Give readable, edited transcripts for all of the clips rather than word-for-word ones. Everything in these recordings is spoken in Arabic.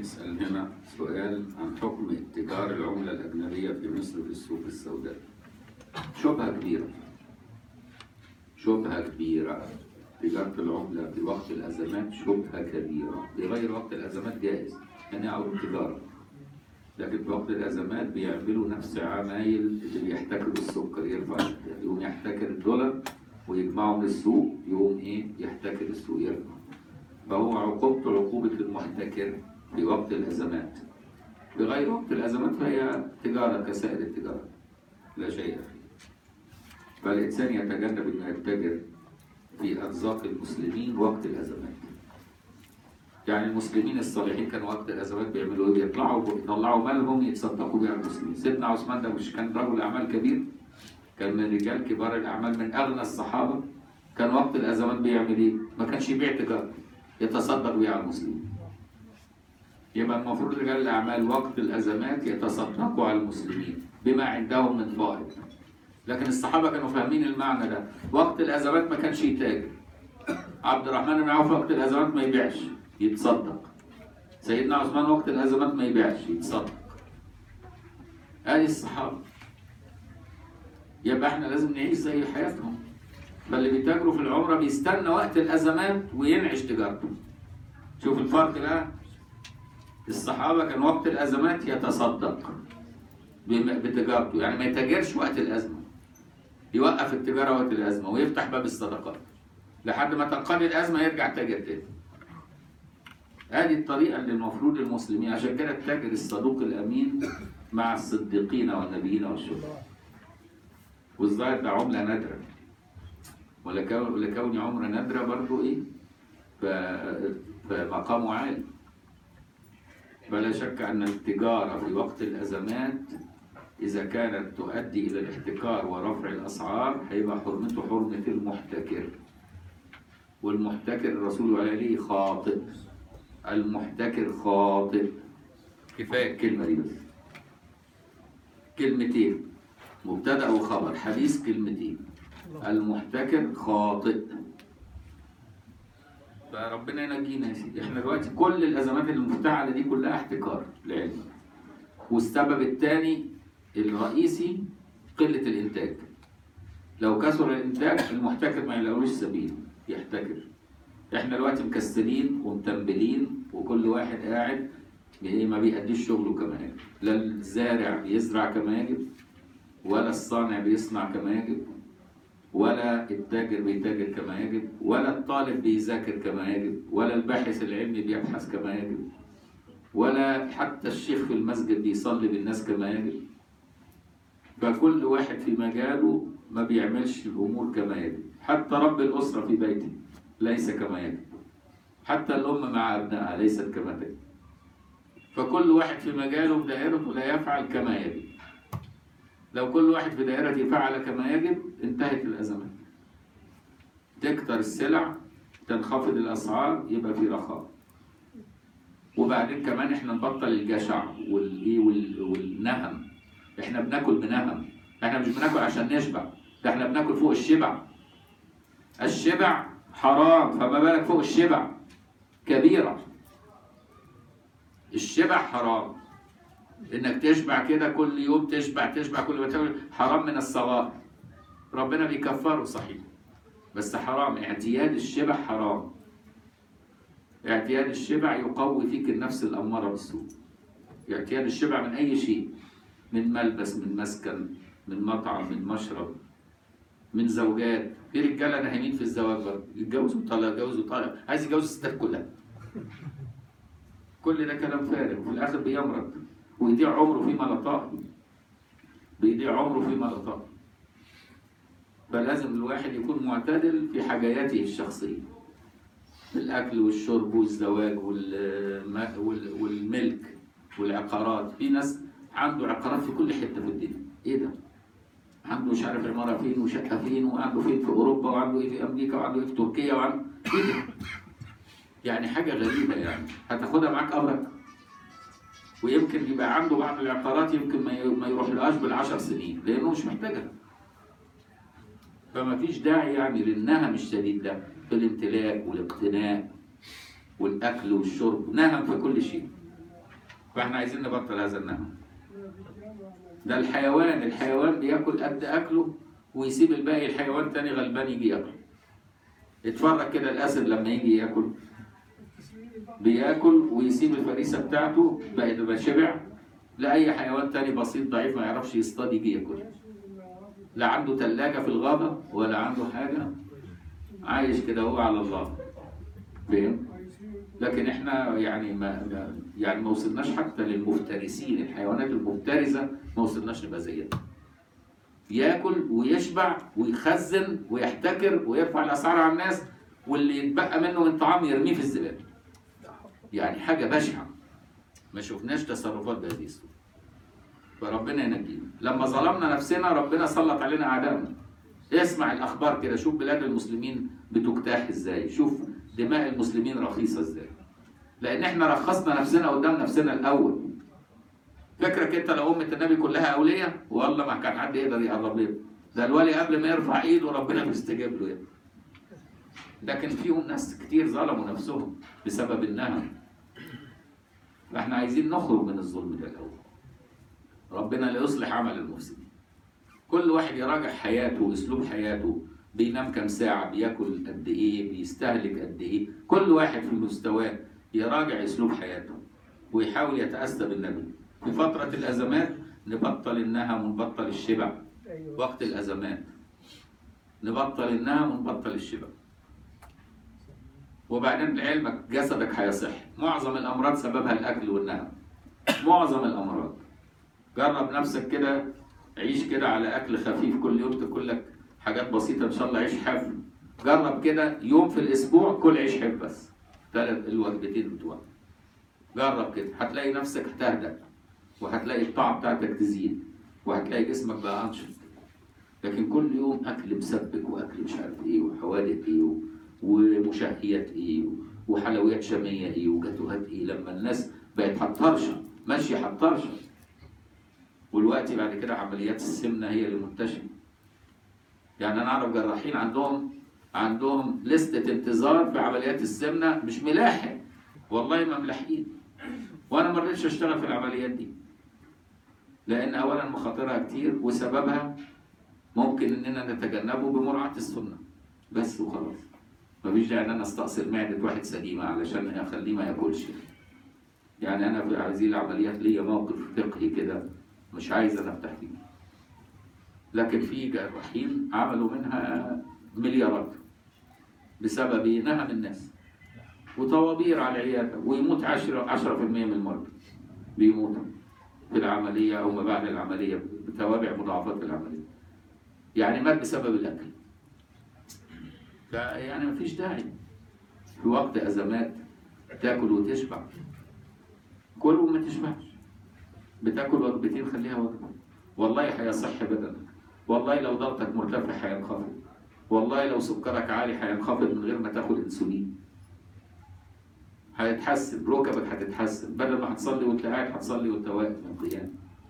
يسأل هنا سؤال عن حكم اتجار العملة الأجنبية في مصر في السوق السوداء. شبهة كبيرة، شبهة كبيرة. تجارة العملة في وقت الأزمات شبهة كبيرة، في غير وقت الأزمات جائز يعني أو التجارة، لكن في وقت الأزمات بيعملوا نفس عمايل اللي بيحتكروا السكر، يرفع يقوم يحتكر الدولار ويجمعوا من السوق، يقوم يحتكر السوق يرفع. فهو عقوبته عقوبة المحتكر في وقت الأزمات. في غير وقت الأزمات فهي تجارة كسائر التجارة لا شيء فيه. فالإنسان يتجنب أن يتجر في أرزاق المسلمين وقت الأزمات. يعني المسلمين الصالحين كانوا وقت الأزمات بيعملوا إيه؟ يطلعوا مالهم يتصدقوا بيه على المسلمين. سيدنا عثمان ده مش كان رجل أعمال كبير؟ كان من رجال كبار الأعمال من أغنى الصحابة. كان وقت الأزمات بيعمل إيه؟ ما كانش يبيع تجارة، يتصدق بيه على المسلمين. يبقى المفروض رجال الأعمال وقت الأزمات يتصدقوا على المسلمين بما عندهم من فائض. لكن الصحابة كانوا فاهمين المعنى ده. وقت الأزمات ما كانش يتاجر. عبد الرحمن بن عوف وقت الأزمات ما يبيعش، يتصدق. سيدنا عثمان وقت الأزمات ما يبيعش، يتصدق. هذه الصحابة. يبقى احنا لازم نعيش زي حياتهم. فاللي بيتاجروا في العمرة بيستنى وقت الأزمات وينعش تجارته. شوف الفرق ده. الصحابة كان وقت الأزمات يتصدق بتجارته، يعني ما يتاجرش وقت الأزمة، يوقف التجارة وقت الأزمة ويفتح باب الصدقات لحد ما تنقضي الأزمة يرجع تاجر تاني. هذه الطريقة اللي المفروض المسلمين، عشان كده التاجر الصدوق الأمين مع الصديقين والنبيين والشهداء. والظاهر ده عملة نادرة، ولكون عملة نادرة برضو فمقامه عالي. فلا شك أن التجارة في وقت الأزمات إذا كانت تؤدي إلى الاحتكار ورفع الأسعار هيبقى حرمته حرمة المحتكر. والمحتكر الرسول عليه خاطئ. المحتكر خاطئ. كفاية الكلمة دي بس. كلمتين، مبتدأ وخبر، حديث كلمتين. المحتكر خاطئ. فربنا ينجينا يا سيدي. احنا دلوقتي كل الأزمات المفتعلة دي كلها احتكار لعلم. والسبب الثاني الرئيسي قلة الإنتاج. لو كثر الإنتاج المحتكر ما يلاقوش سبيل يحتكر. احنا دلوقتي مكسلين ومتنبلين وكل واحد قاعد ما بيأديش شغله كما يجب. لا الزارع بيزرع كما يجب، ولا الصانع بيصنع كما يجب، ولا التاجر بيتاجر كما يجب، ولا الطالب بيذاكر كما يجب، ولا الباحث العلمي بيبحث كما يجب، ولا حتى الشيخ في المسجد بيصلي بالناس كما يجب. فكل واحد في مجاله ما بيعملش الأمور كما يجب. حتى رب الأسرة في بيته ليس كما يجب. حتى الأم مع أبنائها ليست كما تجب. فكل واحد في مجاله في دائرته لا يفعل كما يجب. لو كل واحد في دائرته فعل كما يجب انتهت الأزمات. تكتر السلع، تنخفض الأسعار، يبقى في رخاء. وبعدين كمان احنا نبطل الجشع والنهم. احنا بناكل بنهم. احنا مش بناكل عشان نشبع، ده احنا بناكل فوق الشبع. الشبع حرام، فما بالك فوق الشبع كبيرة. الشبع حرام. انك تشبع كده كل يوم، تشبع كل ما تاكل، حرام من الصغائر. ربنا بيكفره صحيح، بس حرام. اعتياد الشبع حرام. اعتياد الشبع يقوي فيك النفس الأمارة بالسوء. اعتياد الشبع من أي شيء، من ملبس، من مسكن، من مطعم، من مشرب، من زوجات. في رجاله ناهمين في الزواج برضه، يتجوزوا وطالع، يتجوزوا وطالع، عايز يتجوز الستات كلها. كل ده كلام فارغ، وفي الآخر بيمرض ويضيع عمره فيما لا طاق. بيضيع عمره فيما لا طاق. فلازم الواحد يكون معتدل في حاجاته الشخصية، الأكل والشرب والزواج والملك والعقارات. في ناس عنده عقارات في كل حتة في الدنيا. إيه ده؟ عنده مش عارف عمارة فين وشقة فين، وعنده فين في أوروبا، وعنده إيه في أمريكا، وعنده إيه في تركيا، وعنده إيه ده؟ يعني حاجة غريبة. يعني هتاخدها معاك أمرك. ويمكن يبقى عنده بعض العقارات يمكن ما يروحلهاش بالعشر سنين لأنه مش محتاجها. فما فيش داعي يعني للنهم الشديد ده في الامتلاك والاقتناء والأكل والشرب. نهم في كل شيء. فاحنا عايزين نبطل هذا النهم. ده الحيوان بياكل قد اكله ويسيب الباقي الحيوان تاني غلبان يجي ياكل. اتفرج كده الاسد لما يجي ياكل بياكل ويسيب الفريسه بتاعته بقى ما شبع، لا اي حيوان تاني بسيط ضعيف ما يعرفش يصطاد يجي ياكل. لا عنده ثلاجه في الغابه ولا عنده حاجه، عايش كده هو على الله. فاهم؟ لكن احنا يعني ما وصلناش حتى للمفترسين، الحيوانات المفترسه ما وصلناش نبقى زيها. ياكل ويشبع ويخزن ويحتكر ويرفع الاسعار على الناس، واللي يتبقى منه من طعام يرميه في الزباله. يعني حاجه بشعه، ما شفناش تصرفات بهذه الصوره. فربنا ينجينا. لما ظلمنا نفسنا ربنا سلط علينا اعدائنا. اسمع الاخبار كده، شوف بلاد المسلمين بتجتاح ازاي، شوف دماء المسلمين رخيصه ازاي. لان احنا رخصنا نفسنا قدام نفسنا الاول. فكرك انت لو امه النبي كلها اولياء والله ما كان حد يقدر يقرب لنا. ده الولي قبل ما يرفع ايده ربنا بيستجيب له يعني. لكن فيهم ناس كتير ظلموا نفسهم بسبب النهم. فاحنا عايزين نخرج من الظلم ده الاول. ربنا لا يصلح عمل المفسدين. كل واحد يراجع حياته واسلوب حياته، بينام كام ساعه، بياكل قد ايه، بيستهلك قد ايه. كل واحد في مستواه يراجع اسلوب حياته ويحاول يتاسى بالنبي. في فتره الازمات نبطل النهم ونبطل الشبع. وقت الازمات نبطل النهم ونبطل الشبع. وبعدين لعلمك جسدك هيصح. معظم الامراض سببها الاكل والنهم. معظم الامراض. جرب نفسك كده، عيش كده على اكل خفيف كل يوم، تاكل لك حاجات بسيطه ان شاء الله، عيش حاف. جرب كده يوم في الاسبوع كل عيش حاف بس، 3 الوجبتين بتوعك. جرب كده هتلاقي نفسك هتهدأ، وهتلاقي الطاقه بتاعتك تزيد، وهتلاقي جسمك بقى انشط. لكن كل يوم اكل مسبك واكل مش عارف ايه وحوادق ايه ومشهيات ايه وحلويات شاميه ايه وجاتوهات ايه، لما الناس بقت هتطرشه ماشيه هتطرشه. والوقت بعد كده عمليات السمنه هي اللي منتشره. يعني انا اعرف جراحين عندهم لستة انتظار في عمليات السمنه مش ملاحق، والله ما ملاحقين. وانا ما رضيتش اشتغل في العمليات دي، لان اولا مخاطرها كتير وسببها ممكن اننا نتجنبه بمراعاه السنه بس وخلاص. مفيش داعي ان انا استأصل معده واحد سليمه علشان اخليه ما ياكلش. يعني انا في هذه العمليات ليا موقف فقهي كده مش عايز انا افتح فيه. لكن في جراحين عملوا منها مليارات بسبب نهم الناس وطوابير على العياده، ويموت 10% من المرضى بيموتوا في العمليه او ما بعد العمليه بتوابع مضاعفات العمليه. يعني مات بسبب الاكل. يعني مفيش داعي في وقت ازمات تاكل وتشبع. كل وما تشبعش، بتاكل وجبتين خليها وجبه. والله هيصح بدنك، والله لو ضغطك مرتفع هينخفض، والله لو سكرك عالي هينخفض من غير ما تاخد انسولين. هيتحسن، ركبك هتتحسن، بدل ما هتصلي وانت قاعد هتصلي وانت واقف من القيام.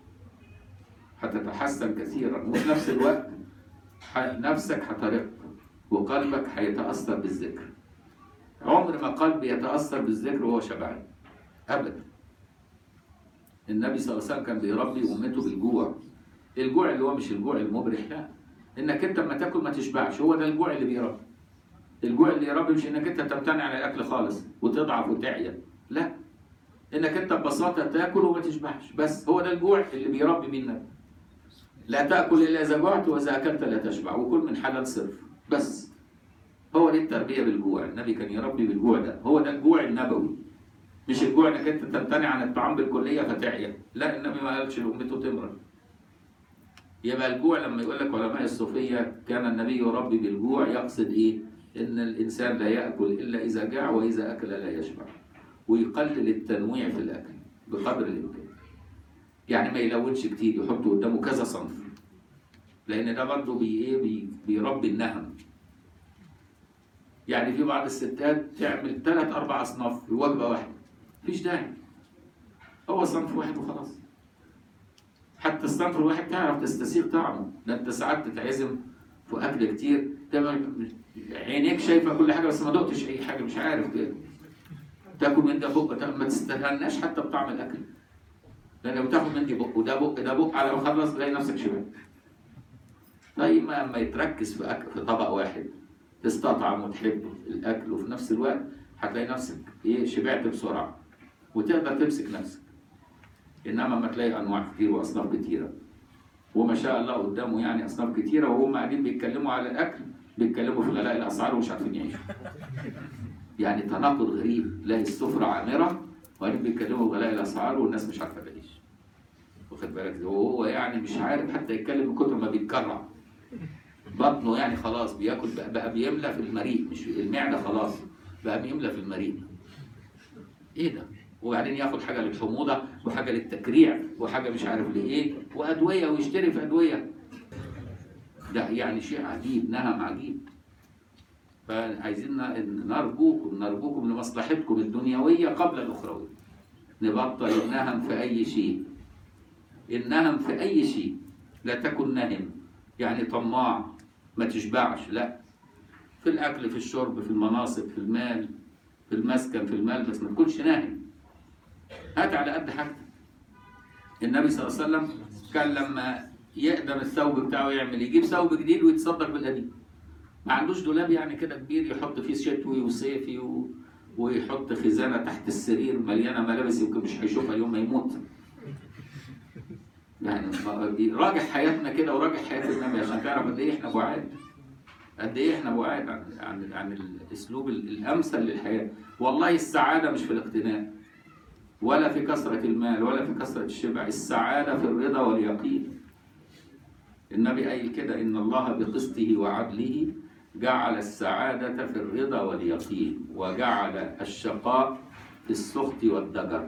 هتتحسن كثيرا، وفي نفس الوقت نفسك هترق وقلبك هيتأثر بالذكر. عمر ما قلب يتأثر بالذكر وهو شبعان أبدا. النبي صلى الله عليه وسلم كان بيربي أمته بالجوع. الجوع اللي هو مش الجوع المبرح، لا، إنك أنت لما تاكل ما تشبعش، هو ده الجوع اللي بيربي. الجوع اللي يربي مش إنك أنت تمتنع عن الأكل خالص وتضعف وتعيا، لا، إنك أنت ببساطة تاكل وما تشبعش بس. هو ده الجوع اللي بيربي بيه النبي. لا تأكل إلا إذا جوعت وإذا أكلت لا تشبع، وكل من حلال صرف بس. هو دي التربية بالجوع. النبي كان يربي بالجوع ده، هو ده الجوع النبوي. مش الجوع انك انت تمتنع عن الطعام بالكلية فتعيا، لا، النبي ما قالش لأمته تمرض. يبقى الجوع لما يقول لك علماء الصوفية كان النبي يربي بالجوع، يقصد ايه؟ ان الانسان لا يأكل الا اذا جاع واذا اكل لا يشبع، ويقلل التنويع في الاكل بقدر الامكان. يعني ما يلونش كتير، يحط قدامه كذا صنف، لان ده برضه بيربي النهم. يعني في بعض الستات تعمل 3-4 أصناف في وجبة واحدة، مفيش داعي، هو صنف واحد وخلاص. حتى الصنف الواحد تعرف تستسيغ طعمه، ده انت ساعات تتعزم في أكل كتير، عينيك شايفة كل حاجة بس ما دقتش أي حاجة، مش عارف كده. تاكل من ده بقى ما تستهناش حتى بطعم الأكل. لان لو تاخد من دي بق وده بق ده بق على ما اخلص تلاقي نفسك شبعت. طيب ما يتركز في في طبق واحد تستطعم وتحب الاكل وفي نفس الوقت هتلاقي نفسك ايه شبعت بسرعه وتقدر تمسك نفسك. انما ما تلاقي انواع كتير واصناف كتيره وما شاء الله قدامه يعني اصناف كتيره وهم قاعدين بيتكلموا على الاكل بيتكلموا في غلاء الاسعار ومش عارفين يعيشوا. يعني تناقض غريب، لا السفره عامره وقاعدين بيتكلموا في غلاء الاسعار والناس مش عارفه تعيش. واخد بالك وهو يعني مش عارف حتى يتكلم من كتر ما بيتكرع. بطنه يعني خلاص بياكل بقى بيملى في المريء مش المعده خلاص بقى بيملى في المريء. ايه ده؟ وبعدين ياخد حاجه للحموضه وحاجه للتكريع وحاجه مش عارف لايه وادويه ويشتري في ادويه. ده يعني شيء عجيب نهم عجيب. فعايزين نرجوكم لمصلحتكم الدنيويه قبل الاخرويه. نبطل النهم في اي شيء. النهم في اي شيء لا تكن نهم يعني طماع ما تشبعش، لا. في الاكل في الشرب في المناصب في المال في المسكن في الملبس ما تكونش ناهم. هات على قد حاجتك. النبي صلى الله عليه وسلم كان لما يقدم الثوب بتاعه يعمل يجيب ثوب جديد ويتصدق بالقديم. ما عندوش دولاب يعني كده كبير يحط فيه شتوي وصيفي ويحط خزانه تحت السرير مليانه ملابس يمكن مش هيشوفها يوم ما يموت. يعني راجع حياتنا كده وراجع حياه النبي عشان تعرف قد ايه احنا بعاد. قد ايه احنا بعاد عن الاسلوب الامثل للحياه. والله السعاده مش في الاقتناء ولا في كثرة المال ولا في كثرة الشبع. السعادة في الرضا واليقين. النبي قايل كده إن الله بقسطه وعدله جعل السعادة في الرضا واليقين وجعل الشقاء في السخط والضجر.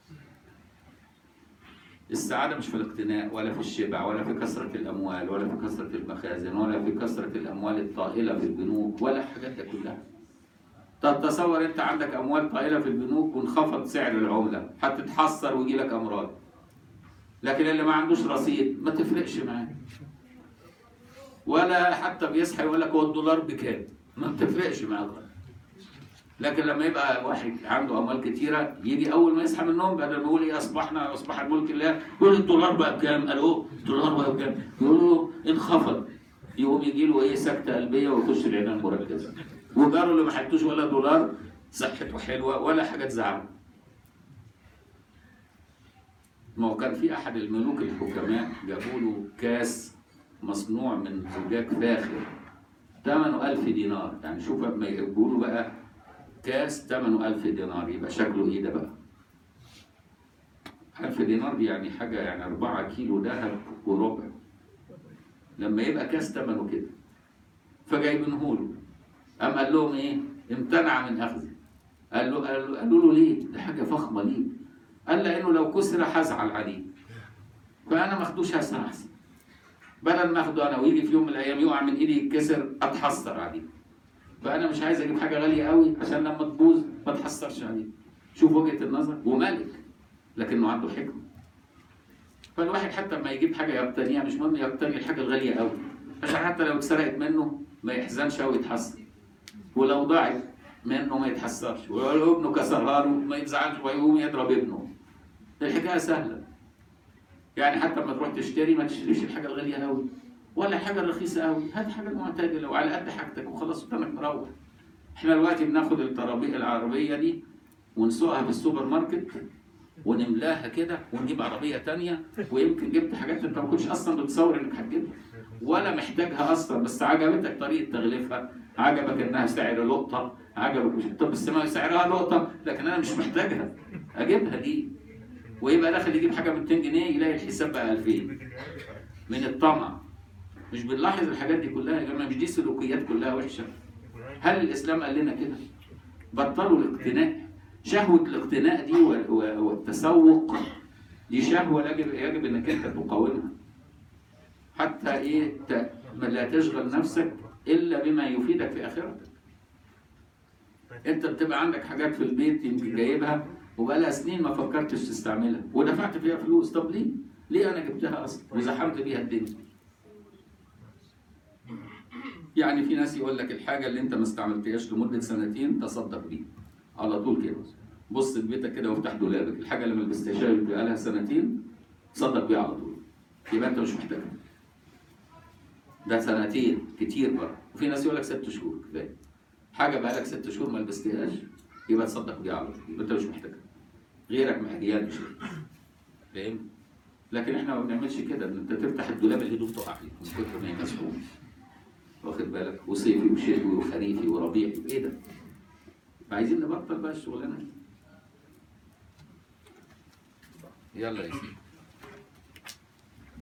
السعادة مش في الاقتناء ولا في الشبع ولا في كثرة الأموال ولا في كثرة المخازن ولا في كثرة الأموال الطائلة في البنوك ولا الحاجات دي كلها. طب تصور انت عندك اموال طائله في البنوك وانخفض سعر العمله هتتحسر ويجي لك امراض. لكن اللي ما عندوش رصيد ما تفرقش معاه. ولا حتى بيصحى يقول لك هو الدولار بكام؟ ما بتفرقش معاه. لكن لما يبقى واحد عنده اموال كتيره يجي اول ما يصحى من النوم بدل ما يقول ايه اصبح الملك لله يقول الدولار بقى بكام؟ قالوا الدولار بقى بكام؟ يقولوا انخفض. يقوم يجي له ايه سكته قلبيه ويخش العنايه المركزه. وجاره اللي ما حطوش ولا دولار صحته حلوه ولا حاجه تزعله. ما هو كان في احد الملوك الحكماء جابوا له كاس مصنوع من زجاج فاخر ثمنه 1000 دينار. يعني شوف ما يجيبوا له بقى كاس ثمنه 1000 دينار يبقى شكله ايه ده بقى؟ 1000 دينار دي يعني حاجه يعني 4 كيلو ذهب وربع. لما يبقى كاس ثمنه كده فجايبينه له. قام قال لهم ايه؟ امتنع من اخذه. قالوا له ليه؟ ده حاجه فخمه ليه؟ قال لانه لو كسر هزعل عليه. فانا ما اخدوش هسه احسن. بدل ما اخده انا ويجي في يوم من الايام يقع من ايدي يتكسر اتحسر عليه. فانا مش عايز اجيب حاجه غاليه قوي عشان لما تبوظ ما اتحسرش عليه. شوف وجهه النظر وملك لكنه عنده حكمه. فالواحد حتى لما يجيب حاجه يقتنيها مش مهم يقتني الحاجه الغاليه قوي عشان حتى لو اتسرقت منه ما يحزنش او يتحسر. ولو ضاعت منه ما يتحسرش. ولو ابنه كسرها له ما يزعلش ويقوم يضرب ابنه. الحكايه سهله. يعني حتى لما تروح تشتري ما تشتريش الحاجه الغاليه قوي ولا الحاجه الرخيصه قوي. هات حاجه معتدله وعلى قد حاجتك وخلاص وتنك مروح. احنا دلوقتي بناخد العربيه دي ونسوقها في السوبر ماركت ونملاها كده ونجيب عربيه ثانيه ويمكن جبت حاجات انت ما كنتش اصلا بتصور انك هتجيبها ولا محتاجها اصلا بس عجبتك طريقه تغليفها، عجبك انها سعر لقطه، عجبك مش طب السماء سعرها لقطه لكن انا مش محتاجها اجيبها دي. ويبقى داخل يجيب حاجه ب 200 جنيه يلاقي الحساب بقى 2000 من الطمع. مش بنلاحظ الحاجات دي كلها يا جماعه؟ مش دي سلوكيات كلها وحشه؟ هل الاسلام قال لنا كده؟ بطلوا الاقتناء. شهوه الاقتناء دي والتسوق دي شهوه يجب انك انت تقاومها. حتى ايه لا تشغل نفسك الا بما يفيدك في اخرتك. انت بتبقى عندك حاجات في البيت يمكن جايبها وبقالها سنين ما فكرتش تستعملها ودفعت فيها فلوس. طب ليه؟ ليه انا جبتها اصلا وزحمت بيها الدنيا؟ يعني في ناس يقول لك الحاجه اللي انت ما استعملتهاش لمده سنتين تصدق بيها على طول كده. بص في بيتك كده وافتح دولابك، الحاجه اللي ما لبستهاش بقالها سنتين تصدق بيها على طول، يبقى انت مش محتاجها. ده سنتين كتير بقى، وفي ناس يقول لك 6 شهور كفايه. حاجه بقالك 6 شهور ما لبستهاش يبقى تصدق بيها على طول، يبقى انت مش محتاجها. غيرك محتاجها مش فاهم؟ لكن احنا ما بنعملش كده، ان انت تفتح الدولاب الهدوم تقع فيه من كتر ما هي مسحوبه. واخد بالك؟ وصيفي وشتوي وخريفي وربيعي، ايه ده؟ فعايزين نبطل بقى الشغلانه دي. يلا يا سيدي.